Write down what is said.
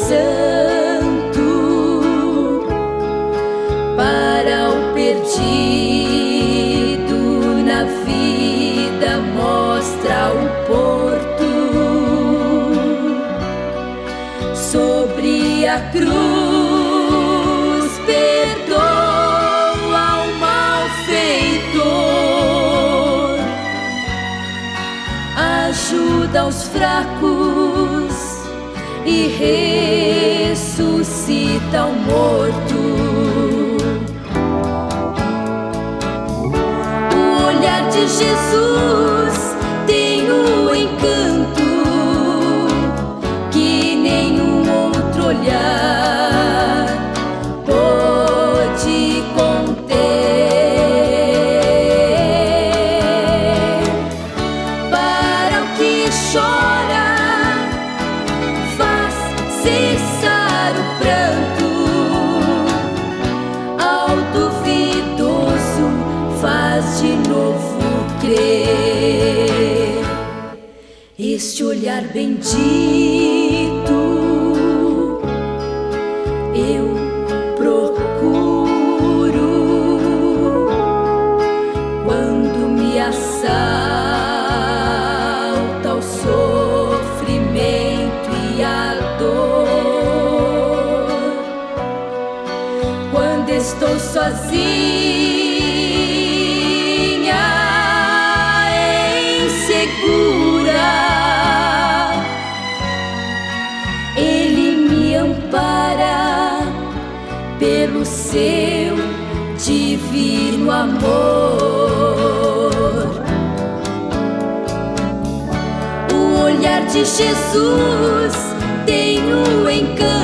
Santo para o perdido na vida, mostra o porto. Sobre a cruz perdoa o malfeitor, ajuda os fracos e ressuscita o morto. O olhar de Jesus tem um encanto que nenhum outro olhar pode conter. Para o que chora, cessar o pranto, ao duvidoso faz de novo crer. Este olhar bendito eu procuro quando me assalta o sofrimento e a dor, quando estou sozinha, insegura, Ele me ampara pelo seu divino amor. O olhar de Jesus tem um encanto